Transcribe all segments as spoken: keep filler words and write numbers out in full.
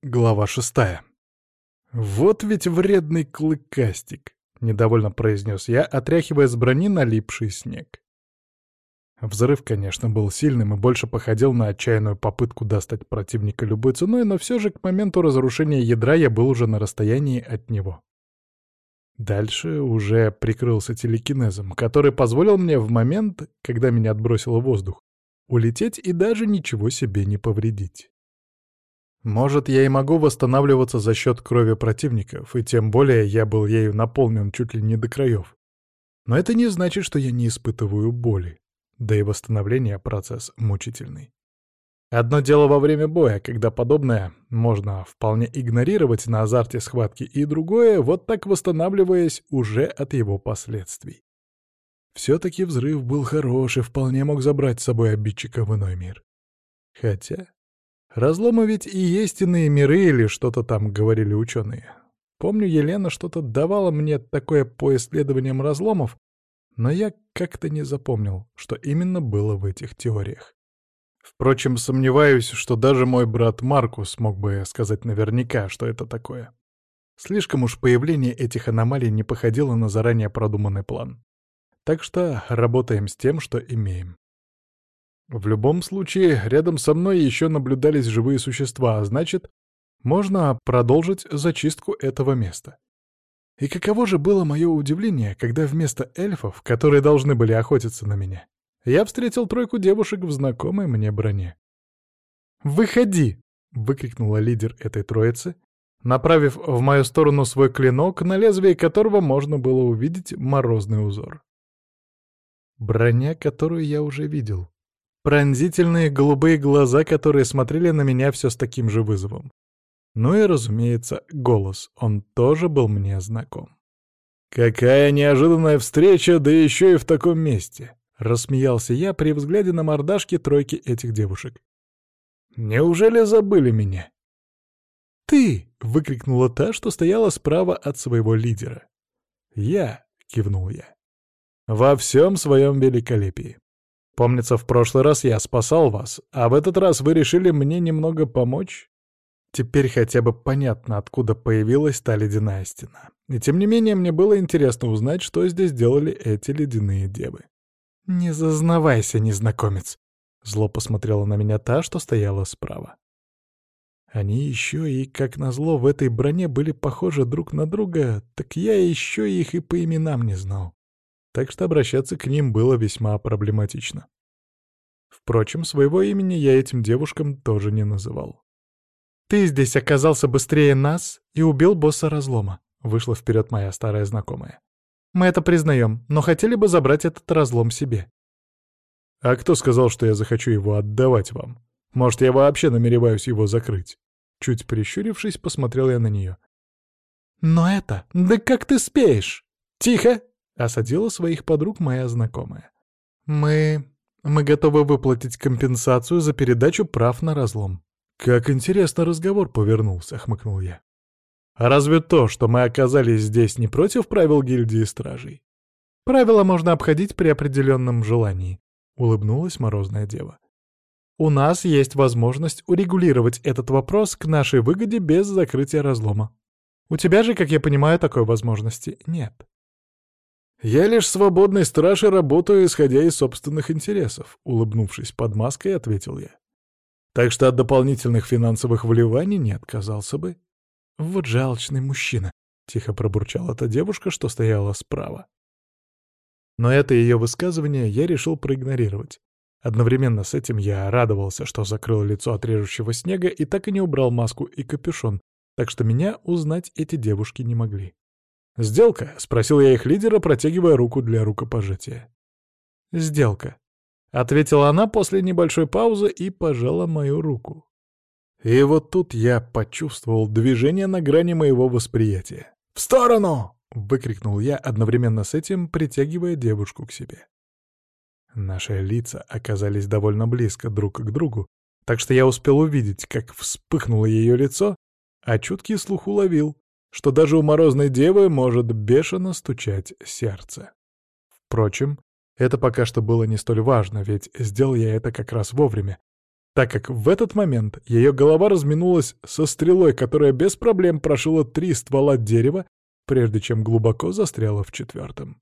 Глава шестая. «Вот ведь вредный клыкастик!» — недовольно произнес я, отряхивая с брони налипший снег. Взрыв, конечно, был сильным и больше походил на отчаянную попытку достать противника любой ценой, но все же к моменту разрушения ядра я был уже на расстоянии от него. Дальше уже прикрылся телекинезом, который позволил мне в момент, когда меня отбросило в воздух, улететь и даже ничего себе не повредить. Может, я и могу восстанавливаться за счет крови противников, и тем более я был ею наполнен чуть ли не до краев. Но это не значит, что я не испытываю боли. Да и восстановление — процесс мучительный. Одно дело во время боя, когда подобное можно вполне игнорировать на азарте схватки, и другое — вот так восстанавливаясь уже от его последствий. Все-таки взрыв был хороший, вполне мог забрать с собой обидчика в иной мир. Хотя... разломы ведь и есть иные миры или что-то там говорили ученые. Помню, Елена что-то давала мне такое по исследованиям разломов, но я как-то не запомнил, что именно было в этих теориях. Впрочем, сомневаюсь, что даже мой брат Маркус смог бы сказать наверняка, что это такое. Слишком уж появление этих аномалий не походило на заранее продуманный план. Так что работаем с тем, что имеем. В любом случае, рядом со мной еще наблюдались живые существа, а значит, можно продолжить зачистку этого места. И каково же было мое удивление, когда вместо эльфов, которые должны были охотиться на меня, я встретил тройку девушек в знакомой мне броне. «Выходи!» — выкрикнула лидер этой троицы, направив в мою сторону свой клинок, на лезвии которого можно было увидеть морозный узор. Броня, которую я уже видел. Пронзительные голубые глаза, которые смотрели на меня все с таким же вызовом. Ну и, разумеется, голос, он тоже был мне знаком. «Какая неожиданная встреча, да еще и в таком месте!» — рассмеялся я при взгляде на мордашки тройки этих девушек. «Неужели забыли меня?» «Ты!» — выкрикнула та, что стояла справа от своего лидера. «Я!» — кивнул я. «Во всем своем великолепии. Помнится, в прошлый раз я спасал вас, а в этот раз вы решили мне немного помочь? Теперь хотя бы понятно, откуда появилась та ледяная стена. И тем не менее, мне было интересно узнать, что здесь делали эти ледяные девы. «Не зазнавайся, незнакомец!» — зло посмотрела на меня та, что стояла справа. Они еще и, как назло, в этой броне были похожи друг на друга, так я еще их и по именам не знал. Так что обращаться к ним было весьма проблематично. Впрочем, своего имени я этим девушкам тоже не называл. «Ты здесь оказался быстрее нас и убил босса разлома», — вышла вперед моя старая знакомая. «Мы это признаем, но хотели бы забрать этот разлом себе». «А кто сказал, что я захочу его отдавать вам? Может, я вообще намереваюсь его закрыть?» Чуть прищурившись, посмотрел я на нее. «Но это... Да как ты спеешь?» «Тихо!» — осадила своих подруг моя знакомая. «Мы... мы готовы выплатить компенсацию за передачу прав на разлом». «Как интересно разговор повернулся», — хмыкнул я. «А разве то, что мы оказались здесь, не против правил гильдии стражей?» «Правила можно обходить при определенном желании», — улыбнулась морозная дева. «У нас есть возможность урегулировать этот вопрос к нашей выгоде без закрытия разлома. У тебя же, как я понимаю, такой возможности нет». «Я лишь свободный страж и работаю, исходя из собственных интересов», — улыбнувшись под маской, ответил я. «Так что от дополнительных финансовых вливаний не отказался бы». «Вот жалочный мужчина», — тихо пробурчала та девушка, что стояла справа. Но это ее высказывание я решил проигнорировать. Одновременно с этим я радовался, что закрыл лицо от режущего снега и так и не убрал маску и капюшон, так что меня узнать эти девушки не могли. «Сделка?» — спросил я их лидера, протягивая руку для рукопожатия. «Сделка», — ответила она после небольшой паузы и пожала мою руку. И вот тут я почувствовал движение на грани моего восприятия. «В сторону!» — выкрикнул я, одновременно с этим притягивая девушку к себе. Наши лица оказались довольно близко друг к другу, так что я успел увидеть, как вспыхнуло ее лицо, а чуткий слух уловил, что даже у морозной девы может бешено стучать сердце. Впрочем, это пока что было не столь важно, ведь сделал я это как раз вовремя, так как в этот момент ее голова разминулась со стрелой, которая без проблем прошила три ствола дерева, прежде чем глубоко застряла в четвертом.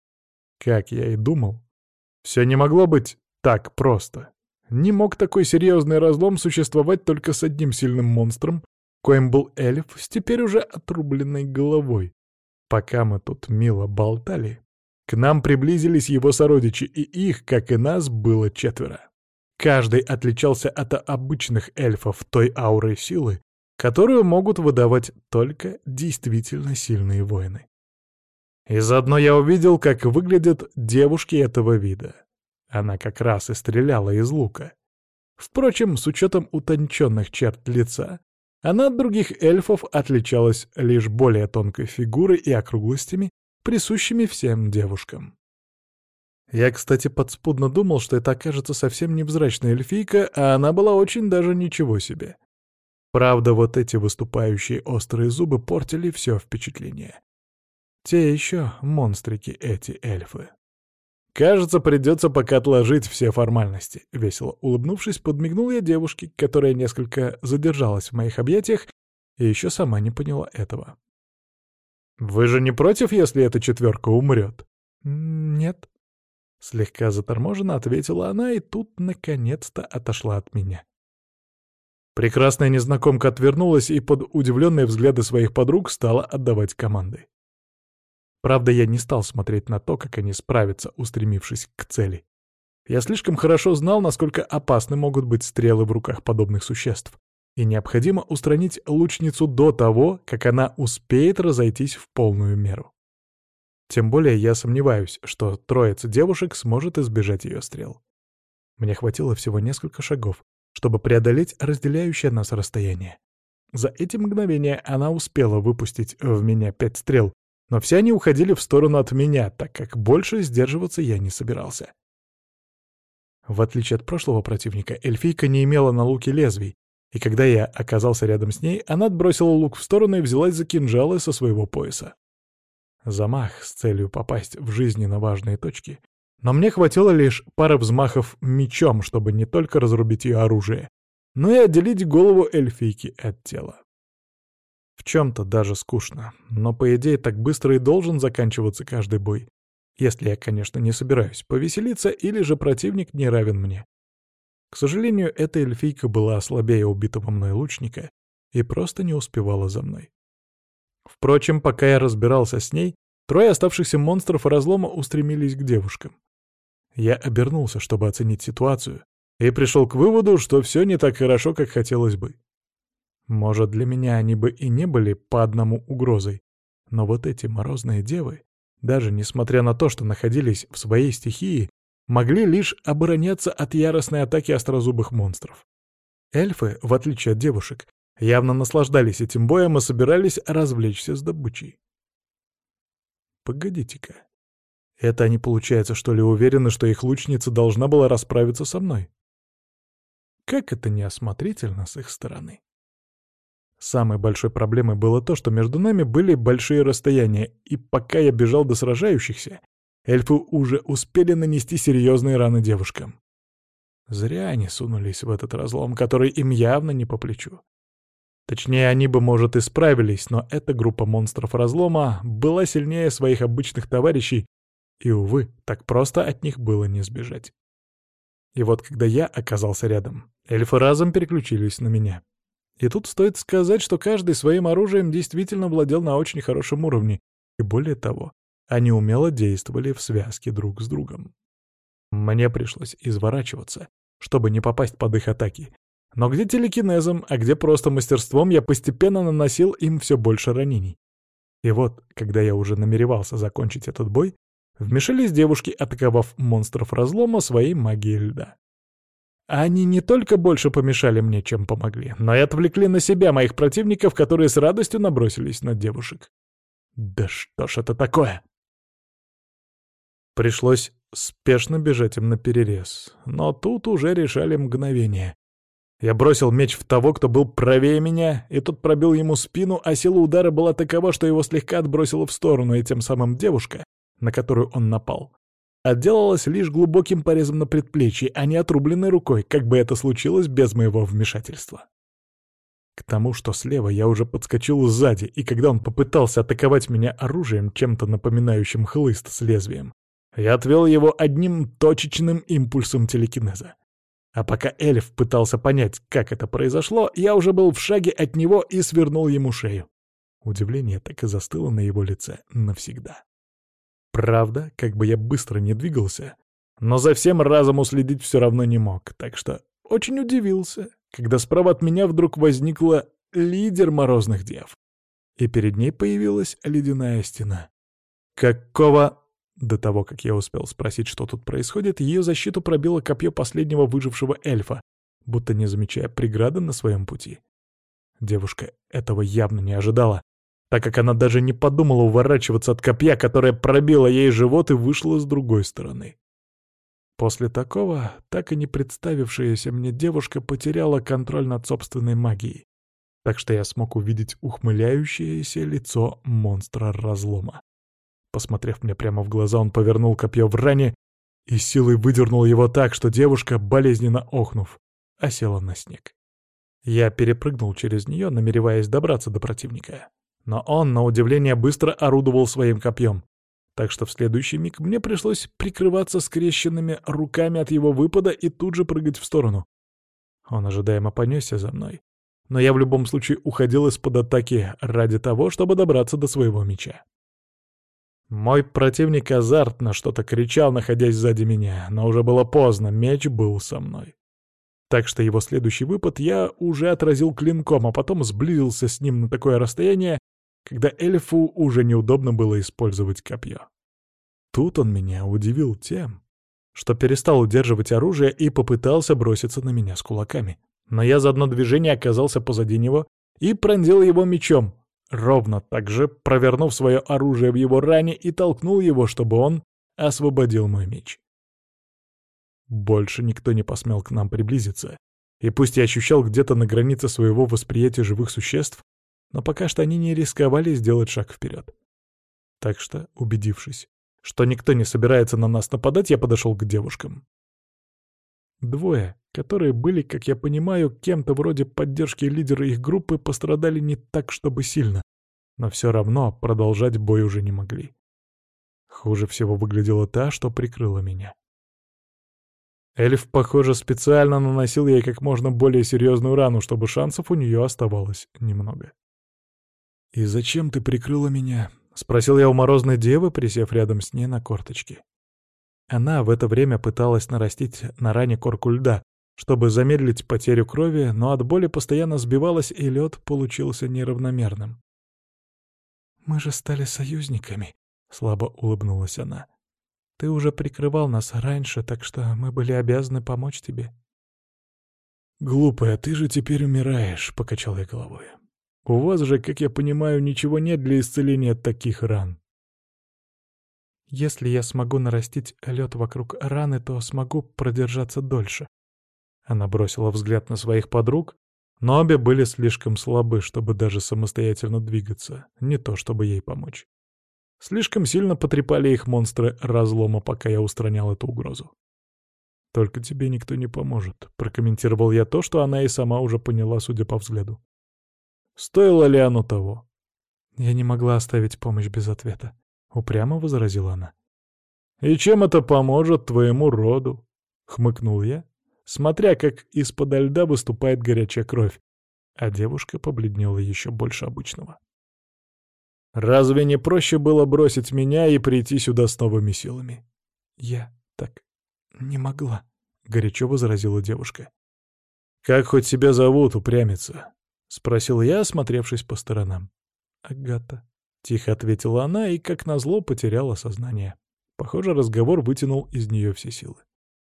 Как я и думал, все не могло быть так просто. Не мог такой серьезный разлом существовать только с одним сильным монстром, коим был эльф с теперь уже отрубленной головой. Пока мы тут мило болтали, к нам приблизились его сородичи, и их, как и нас, было четверо. Каждый отличался от обычных эльфов той аурой силы, которую могут выдавать только действительно сильные воины. И заодно я увидел, как выглядят девушки этого вида. Она как раз и стреляла из лука. Впрочем, с учетом утонченных черт лица, она от других эльфов отличалась лишь более тонкой фигурой и округлостями, присущими всем девушкам. Я, кстати, подспудно думал, что это окажется совсем невзрачная эльфийка, а она была очень даже ничего себе. Правда, вот эти выступающие острые зубы портили все впечатление. Те еще монстрики эти эльфы. «Кажется, придется пока отложить все формальности», — весело улыбнувшись, подмигнул я девушке, которая несколько задержалась в моих объятиях и еще сама не поняла этого. «Вы же не против, если эта четверка умрет?» «Нет», — слегка заторможенно ответила она, и тут наконец-то отошла от меня. Прекрасная незнакомка отвернулась и под удивленные взгляды своих подруг стала отдавать команды. Правда, я не стал смотреть на то, как они справятся, устремившись к цели. Я слишком хорошо знал, насколько опасны могут быть стрелы в руках подобных существ, и необходимо устранить лучницу до того, как она успеет разойтись в полную меру. Тем более я сомневаюсь, что троица девушек сможет избежать ее стрел. Мне хватило всего несколько шагов, чтобы преодолеть разделяющее нас расстояние. За эти мгновения она успела выпустить в меня пять стрел, но все они уходили в сторону от меня, так как больше сдерживаться я не собирался. В отличие от прошлого противника, эльфийка не имела на луке лезвий, и когда я оказался рядом с ней, она отбросила лук в сторону и взялась за кинжалы со своего пояса. Замах с целью попасть в жизненно важные точки, но мне хватило лишь пары взмахов мечом, чтобы не только разрубить ее оружие, но и отделить голову эльфийки от тела. В чем-то даже скучно, но по идее так быстро и должен заканчиваться каждый бой. Если я, конечно, не собираюсь повеселиться или же противник не равен мне. К сожалению, эта эльфийка была слабее убитого мной лучника и просто не успевала за мной. Впрочем, пока я разбирался с ней, трое оставшихся монстров разлома устремились к девушкам. Я обернулся, чтобы оценить ситуацию, и пришел к выводу, что все не так хорошо, как хотелось бы. Может, для меня они бы и не были по одному угрозой, но вот эти морозные девы, даже несмотря на то, что находились в своей стихии, могли лишь обороняться от яростной атаки острозубых монстров. Эльфы, в отличие от девушек, явно наслаждались этим боем и собирались развлечься с добычей. Погодите-ка. Это они, получается, что ли, уверены, что их лучница должна была расправиться со мной? Как это неосмотрительно с их стороны. Самой большой проблемой было то, что между нами были большие расстояния, и пока я бежал до сражающихся, эльфы уже успели нанести серьезные раны девушкам. Зря они сунулись в этот разлом, который им явно не по плечу. Точнее, они бы, может, и справились, но эта группа монстров разлома была сильнее своих обычных товарищей, и, увы, так просто от них было не сбежать. И вот когда я оказался рядом, эльфы разом переключились на меня. И тут стоит сказать, что каждый своим оружием действительно владел на очень хорошем уровне, и более того, они умело действовали в связке друг с другом. Мне пришлось изворачиваться, чтобы не попасть под их атаки, но где телекинезом, а где просто мастерством я постепенно наносил им все больше ранений. И вот, когда я уже намеревался закончить этот бой, вмешались девушки, атаковав монстров разлома своей магией льда. Они не только больше помешали мне, чем помогли, но и отвлекли на себя моих противников, которые с радостью набросились на девушек. Да что ж это такое? Пришлось спешно бежать им наперерез, но тут уже решали мгновение. Я бросил меч в того, кто был правее меня, и тот пробил ему спину, а сила удара была такова, что его слегка отбросило в сторону, и тем самым девушка, на которую он напал, отделалась лишь глубоким порезом на предплечье, а не отрубленной рукой, как бы это случилось без моего вмешательства. К тому, что слева я уже подскочил сзади, и когда он попытался атаковать меня оружием, чем-то напоминающим хлыст с лезвием, я отвел его одним точечным импульсом телекинеза. А пока эльф пытался понять, как это произошло, я уже был в шаге от него и свернул ему шею. Удивление так и застыло на его лице навсегда. Правда, как бы я быстро не двигался, но за всем разом уследить все равно не мог, так что очень удивился, когда справа от меня вдруг возникла лидер Морозных Дев, и перед ней появилась ледяная стена. «Какого...» До того, как я успел спросить, что тут происходит, ее защиту пробило копье последнего выжившего эльфа, будто не замечая преграды на своем пути. Девушка этого явно не ожидала, так как она даже не подумала уворачиваться от копья, которое пробило ей живот и вышло с другой стороны. После такого, так и не представившаяся мне девушка потеряла контроль над собственной магией, так что я смог увидеть ухмыляющееся лицо монстра разлома. Посмотрев мне прямо в глаза, он повернул копье в ране и силой выдернул его так, что девушка, болезненно охнув, осела на снег. Я перепрыгнул через нее, намереваясь добраться до противника. Но он, на удивление, быстро орудовал своим копьем, так что в следующий миг мне пришлось прикрываться скрещенными руками от его выпада и тут же прыгать в сторону. Он ожидаемо понесся за мной, но я в любом случае уходил из-под атаки ради того, чтобы добраться до своего меча. Мой противник азартно что-то кричал, находясь сзади меня, но уже было поздно, меч был со мной. Так что его следующий выпад я уже отразил клинком, а потом сблизился с ним на такое расстояние, когда эльфу уже неудобно было использовать копье. Тут он меня удивил тем, что перестал удерживать оружие и попытался броситься на меня с кулаками. Но я за одно движение оказался позади него и пронзил его мечом, ровно так же провернув свое оружие в его ране и толкнул его, чтобы он освободил мой меч. Больше никто не посмел к нам приблизиться, и пусть я ощущал где-то на границе своего восприятия живых существ, но пока что они не рисковали сделать шаг вперед. Так что, убедившись, что никто не собирается на нас нападать, я подошел к девушкам. Двое, которые были, как я понимаю, кем-то вроде поддержки лидера их группы, пострадали не так, чтобы сильно, но все равно продолжать бой уже не могли. Хуже всего выглядела та, что прикрыла меня. Эльф, похоже, специально наносил ей как можно более серьезную рану, чтобы шансов у нее оставалось немного. «И зачем ты прикрыла меня?» — спросил я у Морозной Девы, присев рядом с ней на корточки. Она в это время пыталась нарастить на ране корку льда, чтобы замедлить потерю крови, но от боли постоянно сбивалась, и лед получился неравномерным. «Мы же стали союзниками», — слабо улыбнулась она. «Ты уже прикрывал нас раньше, так что мы были обязаны помочь тебе». «Глупая, ты же теперь умираешь», — покачал я головой. «У вас же, как я понимаю, ничего нет для исцеления таких ран». «Если я смогу нарастить лед вокруг раны, то смогу продержаться дольше». Она бросила взгляд на своих подруг, но обе были слишком слабы, чтобы даже самостоятельно двигаться, не то чтобы ей помочь. Слишком сильно потрепали их монстры разлома, пока я устранял эту угрозу. «Только тебе никто не поможет», — прокомментировал я то, что она и сама уже поняла, судя по взгляду. «Стоило ли оно того?» «Я не могла оставить помощь без ответа», — упрямо возразила она. «И чем это поможет твоему роду?» — хмыкнул я, смотря как из-подо льда выступает горячая кровь, а девушка побледнела еще больше обычного. «Разве не проще было бросить меня и прийти сюда с новыми силами?» «Я так не могла», — горячо возразила девушка. «Как хоть тебя зовут, упрямица?» — спросил я, осмотревшись по сторонам. «Агата», — тихо ответила она и, как назло, потеряла сознание. Похоже, разговор вытянул из нее все силы.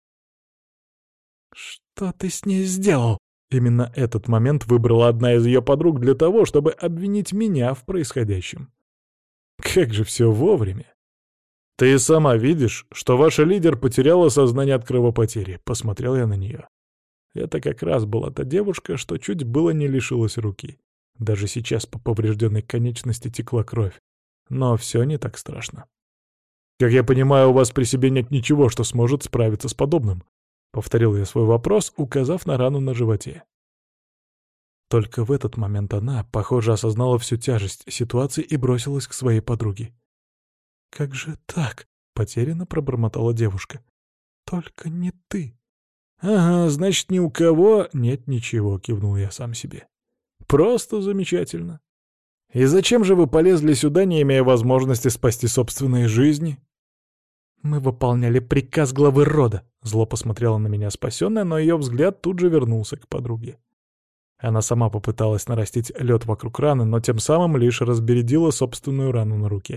«Что ты с ней сделал?» Именно этот момент выбрала одна из ее подруг для того, чтобы обвинить меня в происходящем. Как же все вовремя. «Ты сама видишь, что ваша лидер потеряла сознание от кровопотери», — посмотрел я на нее. Это как раз была та девушка, что чуть было не лишилась руки. Даже сейчас по поврежденной конечности текла кровь. Но все не так страшно. Как я понимаю, у вас при себе нет ничего, что сможет справиться с подобным. Повторил я свой вопрос, указав на рану на животе. Только в этот момент она, похоже, осознала всю тяжесть ситуации и бросилась к своей подруге. «Как же так?» — потерянно пробормотала девушка. «Только не ты». «Ага, значит, ни у кого нет ничего», — кивнул я сам себе. «Просто замечательно. И зачем же вы полезли сюда, не имея возможности спасти собственные жизни?» «Мы выполняли приказ главы рода», — зло посмотрела на меня спасенная, но ее взгляд тут же вернулся к подруге. Она сама попыталась нарастить лед вокруг раны, но тем самым лишь разбередила собственную рану на руке.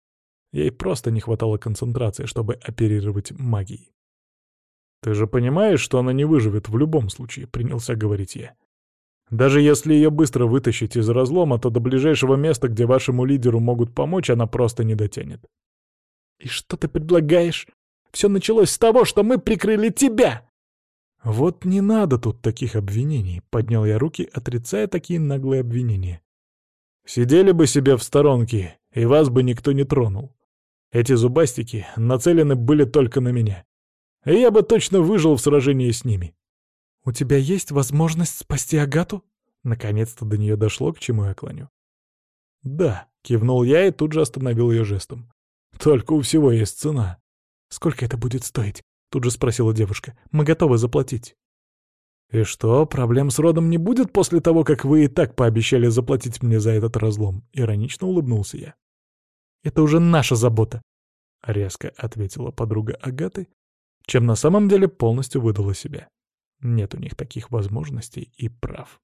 Ей просто не хватало концентрации, чтобы оперировать магией. «Ты же понимаешь, что она не выживет в любом случае», — принялся говорить я. «Даже если ее быстро вытащить из разлома, то до ближайшего места, где вашему лидеру могут помочь, она просто не дотянет». «И что ты предлагаешь? Все началось с того, что мы прикрыли тебя!» «Вот не надо тут таких обвинений», — поднял я руки, отрицая такие наглые обвинения. «Сидели бы себе в сторонке, и вас бы никто не тронул. Эти зубастики нацелены были только на меня. И я бы точно выжил в сражении с ними». «У тебя есть возможность спасти Агату?» Наконец-то до нее дошло, к чему я клоню. «Да», — кивнул я и тут же остановил ее жестом. «Только у всего есть цена». «Сколько это будет стоить?» — тут же спросила девушка. «Мы готовы заплатить». «И что, проблем с родом не будет после того, как вы и так пообещали заплатить мне за этот разлом?» — иронично улыбнулся я. «Это уже наша забота», — резко ответила подруга Агаты, чем на самом деле полностью выдала себя. Нет у них таких возможностей и прав.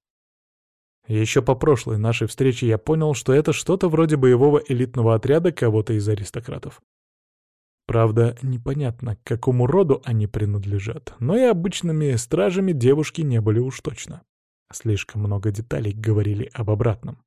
Еще по прошлой нашей встрече я понял, что это что-то вроде боевого элитного отряда кого-то из аристократов. Правда, непонятно, к какому роду они принадлежат, но и обычными стражами девушки не были уж точно. Слишком много деталей говорили об обратном.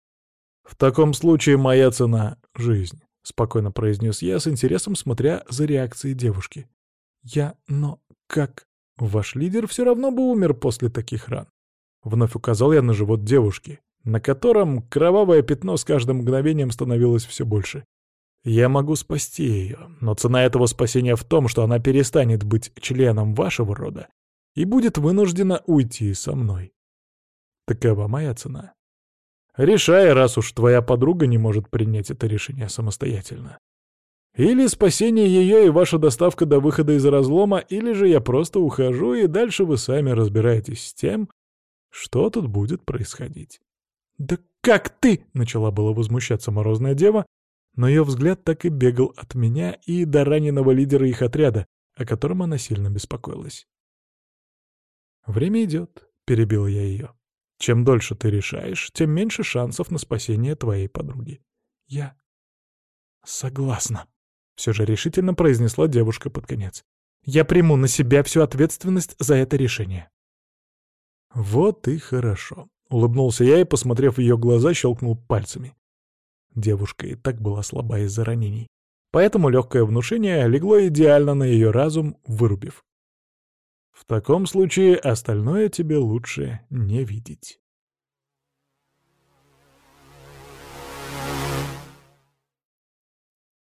«В таком случае моя цена — жизнь», — спокойно произнес я, с интересом смотря за реакцией девушки. «Я... но... как...» «Ваш лидер все равно бы умер после таких ран». Вновь указал я на живот девушки, на котором кровавое пятно с каждым мгновением становилось все больше. «Я могу спасти ее, но цена этого спасения в том, что она перестанет быть членом вашего рода и будет вынуждена уйти со мной. Такова моя цена. Решай, раз уж твоя подруга не может принять это решение самостоятельно. Или спасение ее и ваша доставка до выхода из разлома, или же я просто ухожу, и дальше вы сами разбираетесь с тем, что тут будет происходить». «Да как ты?» — начала было возмущаться морозная дева, но ее взгляд так и бегал от меня и до раненого лидера их отряда, о котором она сильно беспокоилась. «Время идет», — перебил я ее. «Чем дольше ты решаешь, тем меньше шансов на спасение твоей подруги». «Я согласна», — все же решительно произнесла девушка под конец. «Я приму на себя всю ответственность за это решение». «Вот и хорошо», — улыбнулся я и, посмотрев в ее глаза, щелкнул пальцами. Девушка и так была слаба из-за ранений, поэтому легкое внушение легло идеально на ее разум, вырубив. «В таком случае остальное тебе лучше не видеть».